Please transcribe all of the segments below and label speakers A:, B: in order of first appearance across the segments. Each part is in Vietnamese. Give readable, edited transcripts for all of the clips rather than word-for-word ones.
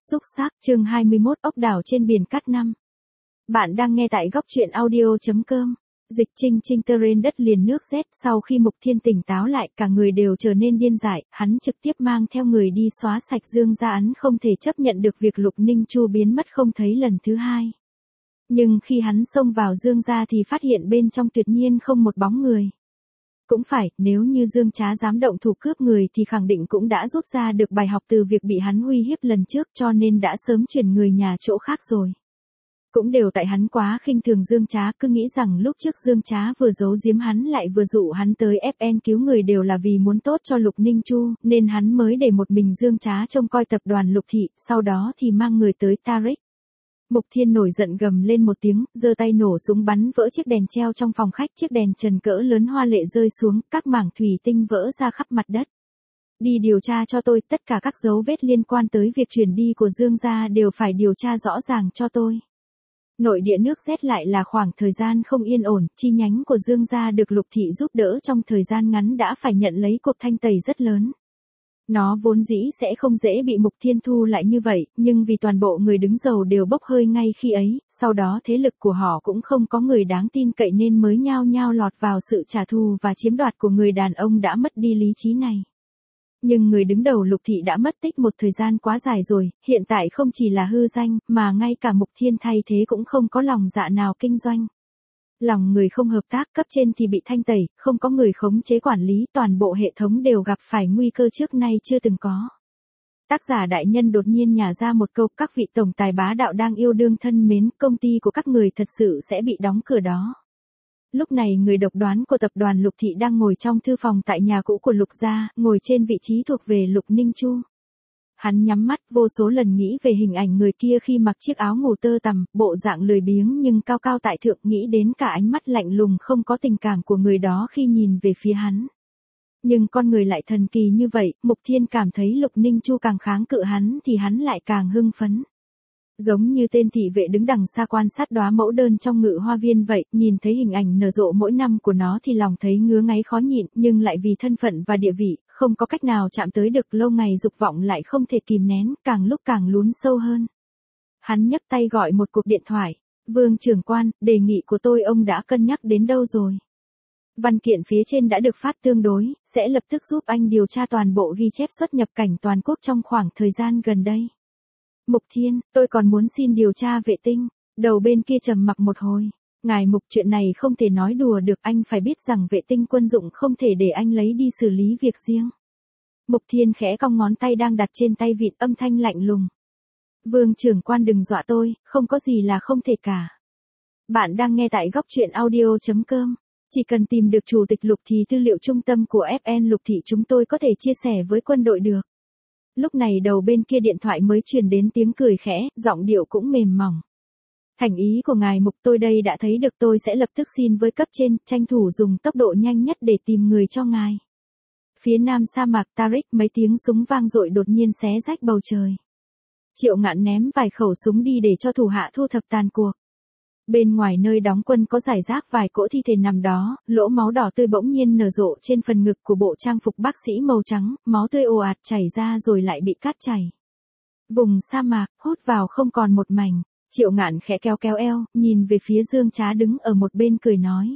A: Xúc xác chương 21 ốc đảo trên biển cát năm. Bạn đang nghe tại góc truyện audio.com. Dịch Trinh Trinh trên đất liền nước rét sau khi Mục Thiên tỉnh táo lại cả người đều trở nên điên dại, hắn trực tiếp mang theo người đi xóa sạch Dương gia ấn không thể chấp nhận được việc Lục Ninh Chu biến mất không thấy lần thứ hai. Nhưng khi hắn xông vào Dương gia thì phát hiện bên trong tuyệt nhiên không một bóng người. Cũng phải, nếu như Dương Trá dám động thủ cướp người thì khẳng định cũng đã rút ra được bài học từ việc bị hắn uy hiếp lần trước cho nên đã sớm chuyển người nhà chỗ khác rồi. Cũng đều tại hắn quá khinh thường Dương Trá, cứ nghĩ rằng lúc trước Dương Trá vừa giấu giếm hắn lại vừa dụ hắn tới FN cứu người đều là vì muốn tốt cho Lục Ninh Chu, nên hắn mới để một mình Dương Trá trông coi tập đoàn Lục Thị, sau đó thì mang người tới Tariq. Mục Thiên nổi giận gầm lên một tiếng, giơ tay nổ súng bắn vỡ chiếc đèn treo trong phòng khách, chiếc đèn trần cỡ lớn hoa lệ rơi xuống, các mảng thủy tinh vỡ ra khắp mặt đất. Đi điều tra cho tôi, tất cả các dấu vết liên quan tới việc chuyển đi của Dương gia đều phải điều tra rõ ràng cho tôi. Nội địa nước rét lại là khoảng thời gian không yên ổn, chi nhánh của Dương gia được Lục Thị giúp đỡ trong thời gian ngắn đã phải nhận lấy cuộc thanh tẩy rất lớn. Nó vốn dĩ sẽ không dễ bị Mục Thiên thu lại như vậy, nhưng vì toàn bộ người đứng đầu đều bốc hơi ngay khi ấy, sau đó thế lực của họ cũng không có người đáng tin cậy nên mới nhao nhao lọt vào sự trả thù và chiếm đoạt của người đàn ông đã mất đi lý trí này. Nhưng người đứng đầu Lục Thị đã mất tích một thời gian quá dài rồi, hiện tại không chỉ là hư danh, mà ngay cả Mục Thiên thay thế cũng không có lòng dạ nào kinh doanh. Lòng người không hợp tác, cấp trên thì bị thanh tẩy, không có người khống chế quản lý, toàn bộ hệ thống đều gặp phải nguy cơ trước nay chưa từng có. Tác giả đại nhân đột nhiên nhả ra một câu, các vị tổng tài bá đạo đang yêu đương thân mến, công ty của các người thật sự sẽ bị đóng cửa đó. Lúc này người độc đoán của tập đoàn Lục Thị đang ngồi trong thư phòng tại nhà cũ của Lục gia, ngồi trên vị trí thuộc về Lục Ninh Chu. Hắn nhắm mắt vô số lần nghĩ về hình ảnh người kia khi mặc chiếc áo ngủ tơ tằm, bộ dạng lười biếng nhưng cao cao tại thượng, nghĩ đến cả ánh mắt lạnh lùng không có tình cảm của người đó khi nhìn về phía hắn. Nhưng con người lại thần kỳ như vậy, Mục Thiên cảm thấy Lục Ninh Chu càng kháng cự hắn thì hắn lại càng hưng phấn. Giống như tên thị vệ đứng đằng xa quan sát đóa mẫu đơn trong ngự hoa viên vậy, nhìn thấy hình ảnh nở rộ mỗi năm của nó thì lòng thấy ngứa ngáy khó nhịn, nhưng lại vì thân phận và địa vị, không có cách nào chạm tới được, lâu ngày dục vọng lại không thể kìm nén, càng lúc càng lún sâu hơn. Hắn nhấc tay gọi một cuộc điện thoại, Vương trưởng quan, đề nghị của tôi ông đã cân nhắc đến đâu rồi? Văn kiện phía trên đã được phát tương đối, sẽ lập tức giúp anh điều tra toàn bộ ghi chép xuất nhập cảnh toàn quốc trong khoảng thời gian gần đây. Mục Thiên, tôi còn muốn xin điều tra vệ tinh. Đầu bên kia trầm mặc một hồi. Ngài Mục, chuyện này không thể nói đùa được, anh phải biết rằng vệ tinh quân dụng không thể để anh lấy đi xử lý việc riêng. Mục Thiên khẽ cong ngón tay đang đặt trên tay vịn, âm thanh lạnh lùng. Vương trưởng quan đừng dọa tôi, không có gì là không thể cả. Bạn đang nghe tại góc truyện audio.com. Chỉ cần tìm được chủ tịch Lục thì tư liệu trung tâm của FN Lục Thị chúng tôi có thể chia sẻ với quân đội được. Lúc này đầu bên kia điện thoại mới truyền đến tiếng cười khẽ, giọng điệu cũng mềm mỏng. Thành ý của ngài Mục tôi đây đã thấy được, tôi sẽ lập tức xin với cấp trên, tranh thủ dùng tốc độ nhanh nhất để tìm người cho ngài. Phía nam sa mạc Tariq, mấy tiếng súng vang dội đột nhiên xé rách bầu trời. Triệu Ngạn ném vài khẩu súng đi để cho thủ hạ thu thập tàn cuộc. Bên ngoài nơi đóng quân có rải rác vài cỗ thi thể nằm đó, lỗ máu đỏ tươi bỗng nhiên nở rộ trên phần ngực của bộ trang phục bác sĩ màu trắng, máu tươi ồ ạt chảy ra rồi lại bị cát chảy. Vùng sa mạc, hút vào không còn một mảnh. Triệu Ngạn khẽ kéo kéo eo, nhìn về phía Dương Trá đứng ở một bên cười nói.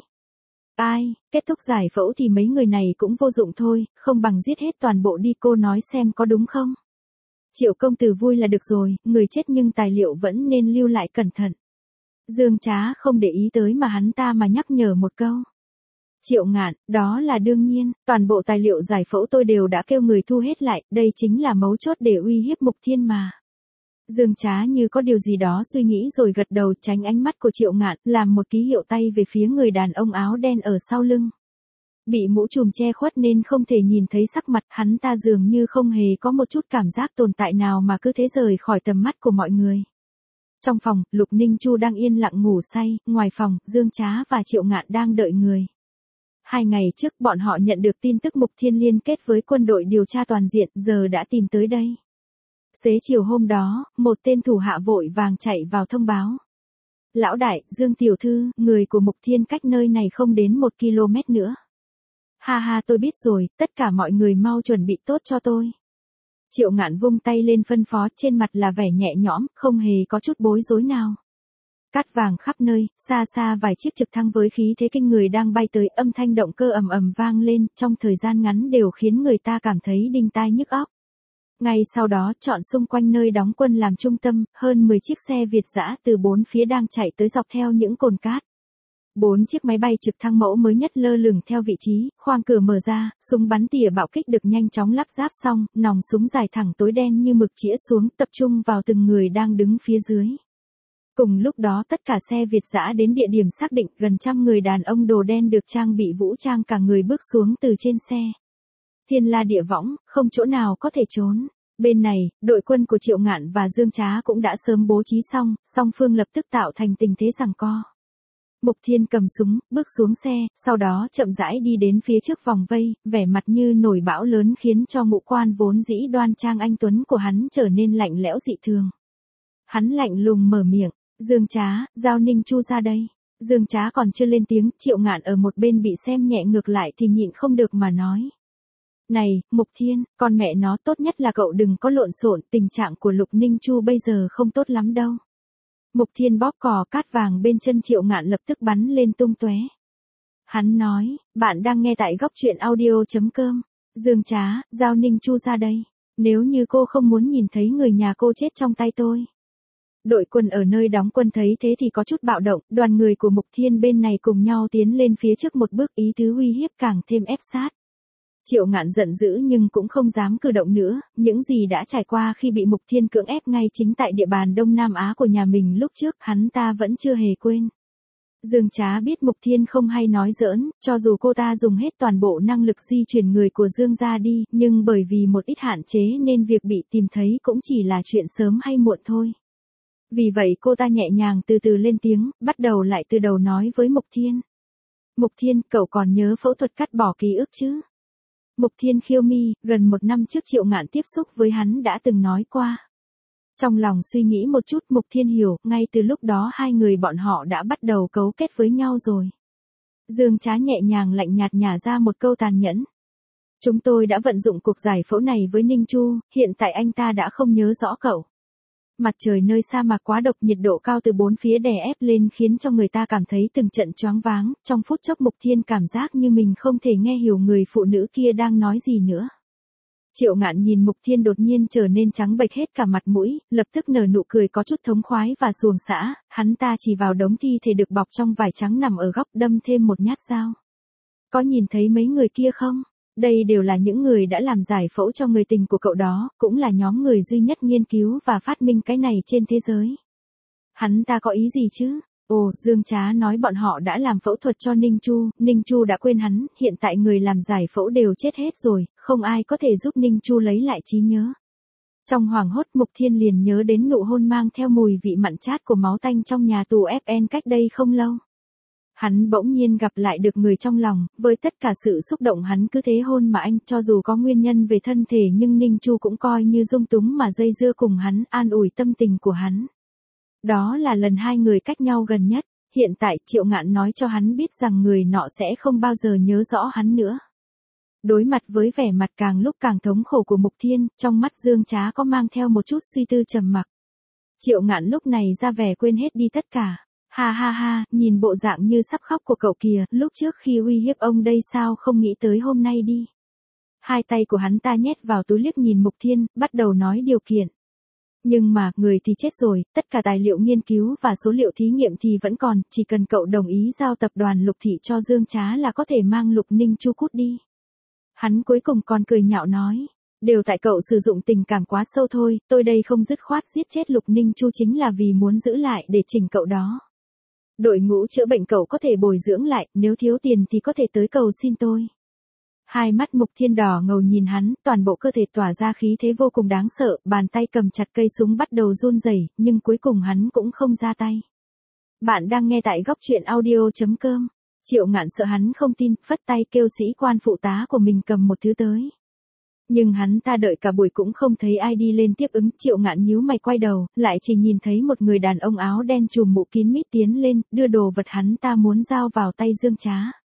A: Ai, kết thúc giải phẫu thì mấy người này cũng vô dụng thôi, không bằng giết hết toàn bộ đi, cô nói xem có đúng không? Triệu công tử vui là được rồi, người chết nhưng tài liệu vẫn nên lưu lại cẩn thận. Dương Trá không để ý tới mà hắn ta mà nhắc nhở một câu. Triệu Ngạn, đó là đương nhiên, toàn bộ tài liệu giải phẫu tôi đều đã kêu người thu hết lại, đây chính là mấu chốt để uy hiếp Mục Thiên mà. Dương Trá như có điều gì đó suy nghĩ rồi gật đầu, tránh ánh mắt của Triệu Ngạn, làm một ký hiệu tay về phía người đàn ông áo đen ở sau lưng. Bị mũ trùm che khuất nên không thể nhìn thấy sắc mặt, hắn ta dường như không hề có một chút cảm giác tồn tại nào mà cứ thế rời khỏi tầm mắt của mọi người. Trong phòng, Lục Ninh Chu đang yên lặng ngủ say, ngoài phòng, Dương Trá và Triệu Ngạn đang đợi người. 2 ngày trước bọn họ nhận được tin tức Mục Thiên liên kết với quân đội điều tra toàn diện, giờ đã tìm tới đây. Xế chiều hôm đó, một tên thủ hạ vội vàng chạy vào thông báo. Lão đại, Dương tiểu thư, người của Mục Thiên cách nơi này không đến 1 km nữa. Ha ha, tôi biết rồi, tất cả mọi người mau chuẩn bị tốt cho tôi. Triệu Ngạn vung tay lên phân phó, trên mặt là vẻ nhẹ nhõm, không hề có chút bối rối nào. Cát vàng khắp nơi, xa xa vài chiếc trực thăng với khí thế kinh người đang bay tới, âm thanh động cơ ầm ầm vang lên, trong thời gian ngắn đều khiến người ta cảm thấy đinh tai nhức óc. Ngay sau đó, chọn xung quanh nơi đóng quân làm trung tâm, hơn 10 chiếc xe Việt dã từ bốn phía đang chạy tới dọc theo những cồn cát. 4 chiếc máy bay trực thăng mẫu mới nhất lơ lửng theo vị trí, khoang cửa mở ra, súng bắn tỉa bạo kích được nhanh chóng lắp ráp xong, nòng súng dài thẳng tối đen như mực chĩa xuống, tập trung vào từng người đang đứng phía dưới. Cùng lúc đó tất cả xe Việt dã đến địa điểm xác định, gần trăm người đàn ông đồ đen được trang bị vũ trang cả người bước xuống từ trên xe. Thiên la địa võng, không chỗ nào có thể trốn. Bên này, đội quân của Triệu Ngạn và Dương Trá cũng đã sớm bố trí xong, song phương lập tức tạo thành tình thế giằng co. Mục Thiên cầm súng, bước xuống xe, sau đó chậm rãi đi đến phía trước vòng vây, vẻ mặt như nổi bão lớn khiến cho ngũ quan vốn dĩ đoan trang anh tuấn của hắn trở nên lạnh lẽo dị thường. Hắn lạnh lùng mở miệng, Dương Trá, giao Ninh Chu ra đây. Dương Trá còn chưa lên tiếng, Triệu Ngạn ở một bên bị xem nhẹ ngược lại thì nhịn không được mà nói. Này, Mục Thiên, con mẹ nó, tốt nhất là cậu đừng có lộn xộn, tình trạng của Lục Ninh Chu bây giờ không tốt lắm đâu. Mục Thiên bóp cò cát vàng bên chân Triệu Ngạn lập tức bắn lên tung tóe. Hắn nói, bạn đang nghe tại góc truyện audio.com. Dương Trá, giao Ninh Chu ra đây. Nếu như cô không muốn nhìn thấy người nhà cô chết trong tay tôi. Đội quân ở nơi đóng quân thấy thế thì có chút bạo động, đoàn người của Mục Thiên bên này cùng nhau tiến lên phía trước một bước, ý tứ uy hiếp càng thêm ép sát. Triệu Ngạn giận dữ nhưng cũng không dám cử động nữa, những gì đã trải qua khi bị Mục Thiên cưỡng ép ngay chính tại địa bàn Đông Nam Á của nhà mình lúc trước, hắn ta vẫn chưa hề quên. Dương Trá biết Mục Thiên không hay nói giỡn, cho dù cô ta dùng hết toàn bộ năng lực di chuyển người của Dương gia đi, nhưng bởi vì một ít hạn chế nên việc bị tìm thấy cũng chỉ là chuyện sớm hay muộn thôi. Vì vậy cô ta nhẹ nhàng từ từ lên tiếng, bắt đầu lại từ đầu nói với Mục Thiên. Mục Thiên, cậu còn nhớ phẫu thuật cắt bỏ ký ức chứ? Mục Thiên khiêu mi, gần 1 năm trước Triệu Ngạn tiếp xúc với hắn đã từng nói qua. Trong lòng suy nghĩ một chút, Mục Thiên hiểu, ngay từ lúc đó hai người bọn họ đã bắt đầu cấu kết với nhau rồi. Dương Trá nhẹ nhàng lạnh nhạt nhả ra một câu tàn nhẫn. Chúng tôi đã vận dụng cuộc giải phẫu này với Ninh Chu, hiện tại anh ta đã không nhớ rõ cậu. Mặt trời nơi sa mạc quá độc, nhiệt độ cao từ bốn phía đè ép lên khiến cho người ta cảm thấy từng trận choáng váng, trong phút chốc Mục Thiên cảm giác như mình không thể nghe hiểu người phụ nữ kia đang nói gì nữa. Triệu Ngạn nhìn Mục Thiên đột nhiên trở nên trắng bệch hết cả mặt mũi, lập tức nở nụ cười có chút thống khoái và xuồng xã, hắn ta chỉ vào đống thi thể được bọc trong vải trắng nằm ở góc, đâm thêm một nhát dao. Có nhìn thấy mấy người kia không? Đây đều là những người đã làm giải phẫu cho người tình của cậu đó, cũng là nhóm người duy nhất nghiên cứu và phát minh cái này trên thế giới. Hắn ta có ý gì chứ? Ồ, Dương Trá nói bọn họ đã làm phẫu thuật cho Ninh Chu đã quên hắn, hiện tại người làm giải phẫu đều chết hết rồi, không ai có thể giúp Ninh Chu lấy lại trí nhớ. Trong hoảng hốt, Mục Thiên liền nhớ đến nụ hôn mang theo mùi vị mặn chát của máu tanh trong nhà tù FN cách đây không lâu. Hắn bỗng nhiên gặp lại được người trong lòng, với tất cả sự xúc động hắn cứ thế hôn mà anh, cho dù có nguyên nhân về thân thể nhưng Ninh Chu cũng coi như dung túng mà dây dưa cùng hắn, an ủi tâm tình của hắn. Đó là lần hai người cách nhau gần nhất, hiện tại Triệu Ngạn nói cho hắn biết rằng người nọ sẽ không bao giờ nhớ rõ hắn nữa. Đối mặt với vẻ mặt càng lúc càng thống khổ của Mục Thiên, trong mắt Dương Trá có mang theo một chút suy tư trầm mặc. Triệu Ngạn lúc này ra vẻ quên hết đi tất cả. Ha ha ha, nhìn bộ dạng như sắp khóc của cậu kìa, lúc trước khi uy hiếp ông đây sao không nghĩ tới hôm nay đi. Hai tay của hắn ta nhét vào túi liếc nhìn Mục Thiên, bắt đầu nói điều kiện. Nhưng mà, người thì chết rồi, tất cả tài liệu nghiên cứu và số liệu thí nghiệm thì vẫn còn, chỉ cần cậu đồng ý giao tập đoàn Lục Thị cho Dương Trá là có thể mang Lục Ninh Chu cút đi. Hắn cuối cùng còn cười nhạo nói. Đều tại cậu sử dụng tình cảm quá sâu thôi, tôi đây không dứt khoát giết chết Lục Ninh Chu chính là vì muốn giữ lại để chỉnh cậu đó. Đội ngũ chữa bệnh cậu có thể bồi dưỡng lại, nếu thiếu tiền thì có thể tới cầu xin tôi. Hai mắt Mục Thiên đỏ ngầu nhìn hắn, toàn bộ cơ thể tỏa ra khí thế vô cùng đáng sợ, bàn tay cầm chặt cây súng bắt đầu run rẩy, nhưng cuối cùng hắn cũng không ra tay. Bạn đang nghe tại góc truyện audio.com. Triệu Ngạn sợ hắn không tin, phất tay kêu sĩ quan phụ tá của mình cầm một thứ tới. Nhưng hắn ta đợi cả buổi cũng không thấy ai đi lên tiếp ứng, Triệu Ngạn nhíu mày quay đầu, lại chỉ nhìn thấy một người đàn ông áo đen trùm mũ kín mít tiến lên, đưa đồ vật hắn ta muốn giao vào tay Dương Trá.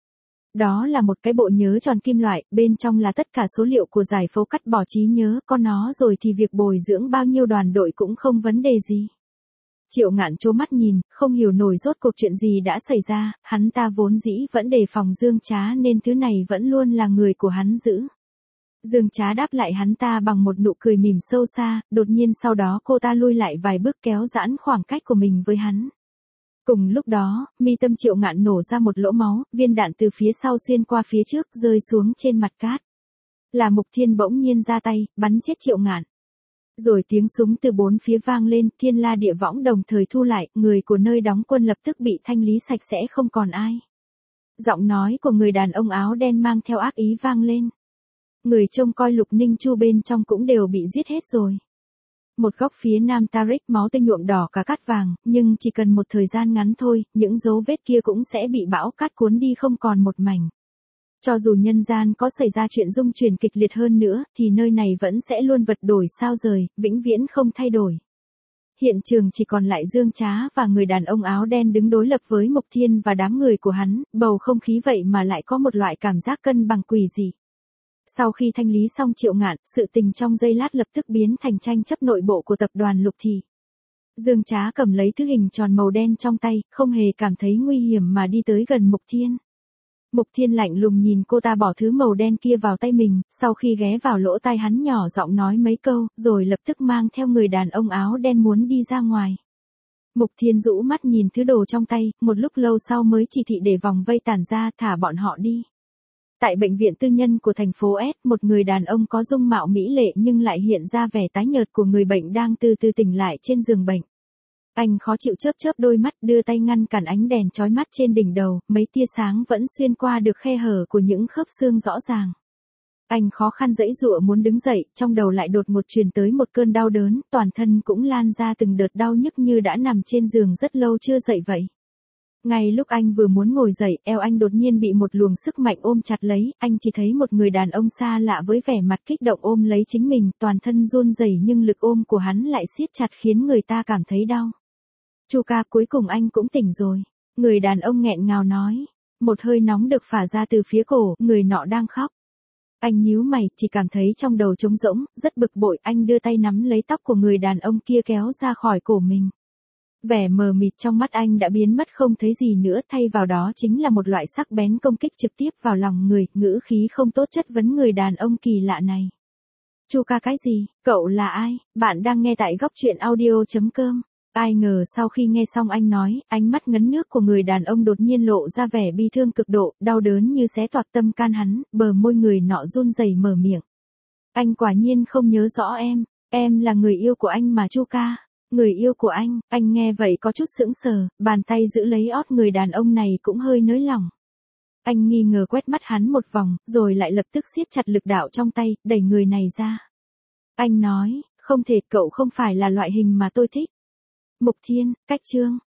A: Đó là một cái bộ nhớ tròn kim loại, bên trong là tất cả số liệu của giải phẫu cắt bỏ trí nhớ, có nó rồi thì việc bồi dưỡng bao nhiêu đoàn đội cũng không vấn đề gì. Triệu Ngạn trố mắt nhìn, không hiểu nổi rốt cuộc chuyện gì đã xảy ra, hắn ta vốn dĩ vẫn đề phòng Dương Trá nên thứ này vẫn luôn là người của hắn giữ. Dương Trá đáp lại hắn ta bằng một nụ cười mỉm sâu xa, đột nhiên sau đó cô ta lui lại vài bước kéo giãn khoảng cách của mình với hắn. Cùng lúc đó, mi tâm Triệu Ngạn nổ ra một lỗ máu, viên đạn từ phía sau xuyên qua phía trước rơi xuống trên mặt cát. Là Mục Thiên bỗng nhiên ra tay, bắn chết Triệu Ngạn. Rồi tiếng súng từ bốn phía vang lên, thiên la địa võng đồng thời thu lại, người của nơi đóng quân lập tức bị thanh lý sạch sẽ không còn ai. Giọng nói của người đàn ông áo đen mang theo ác ý vang lên. Người trông coi Lục Ninh Chu bên trong cũng đều bị giết hết rồi. Một góc phía nam Tariq máu tươi nhuộm đỏ cả cát vàng, nhưng chỉ cần một thời gian ngắn thôi, những dấu vết kia cũng sẽ bị bão cát cuốn đi không còn một mảnh. Cho dù nhân gian có xảy ra chuyện rung chuyển kịch liệt hơn nữa, thì nơi này vẫn sẽ luôn vật đổi sao rời, vĩnh viễn không thay đổi. Hiện trường chỉ còn lại Dương Trá và người đàn ông áo đen đứng đối lập với Mục Thiên và đám người của hắn, bầu không khí vậy mà lại có một loại cảm giác cân bằng quỷ dị. Sau khi thanh lý xong Triệu Ngạn, sự tình trong giây lát lập tức biến thành tranh chấp nội bộ của tập đoàn Lục Thị. Dương Trá cầm lấy thứ hình tròn màu đen trong tay, không hề cảm thấy nguy hiểm mà đi tới gần Mục Thiên. Mục Thiên lạnh lùng nhìn cô ta bỏ thứ màu đen kia vào tay mình, sau khi ghé vào lỗ tai hắn nhỏ giọng nói mấy câu, rồi lập tức mang theo người đàn ông áo đen muốn đi ra ngoài. Mục Thiên rũ mắt nhìn thứ đồ trong tay, một lúc lâu sau mới chỉ thị để vòng vây tản ra thả bọn họ đi. Tại bệnh viện tư nhân của thành phố S, một người đàn ông có dung mạo mỹ lệ nhưng lại hiện ra vẻ tái nhợt của người bệnh đang từ từ tỉnh lại trên giường bệnh. Anh khó chịu chớp chớp đôi mắt, đưa tay ngăn cản ánh đèn chói mắt trên đỉnh đầu, mấy tia sáng vẫn xuyên qua được khe hở của những khớp xương rõ ràng. Anh khó khăn giãy giụa muốn đứng dậy, trong đầu lại đột ngột truyền tới một cơn đau đớn, toàn thân cũng lan ra từng đợt đau nhức như đã nằm trên giường rất lâu chưa dậy vậy. Ngay lúc anh vừa muốn ngồi dậy, eo anh đột nhiên bị một luồng sức mạnh ôm chặt lấy, anh chỉ thấy một người đàn ông xa lạ với vẻ mặt kích động ôm lấy chính mình, toàn thân run rẩy nhưng lực ôm của hắn lại siết chặt khiến người ta cảm thấy đau. Chu ca, cuối cùng anh cũng tỉnh rồi. Người đàn ông nghẹn ngào nói. Một hơi nóng được phả ra từ phía cổ, người nọ đang khóc. Anh nhíu mày, chỉ cảm thấy trong đầu trống rỗng, rất bực bội, anh đưa tay nắm lấy tóc của người đàn ông kia kéo ra khỏi cổ mình. Vẻ mờ mịt trong mắt anh đã biến mất không thấy gì nữa, thay vào đó chính là một loại sắc bén công kích trực tiếp vào lòng người, ngữ khí không tốt chất vấn người đàn ông kỳ lạ này. Chu ca, cái gì? Cậu là ai? Bạn đang nghe tại góc truyện audio.com. Ai ngờ sau khi nghe xong anh nói, ánh mắt ngấn nước của người đàn ông đột nhiên lộ ra vẻ bi thương cực độ, đau đớn như xé toạc tâm can hắn, bờ môi người nọ run rẩy mở miệng. Anh quả nhiên không nhớ rõ em là người yêu của anh mà Chu ca. Người yêu của anh nghe vậy có chút sững sờ, bàn tay giữ lấy ót người đàn ông này cũng hơi nới lỏng. Anh nghi ngờ quét mắt hắn một vòng, rồi lại lập tức siết chặt lực đạo trong tay, đẩy người này ra. Anh nói, không thể, cậu không phải là loại hình mà tôi thích. Mục Thiên, cách chương.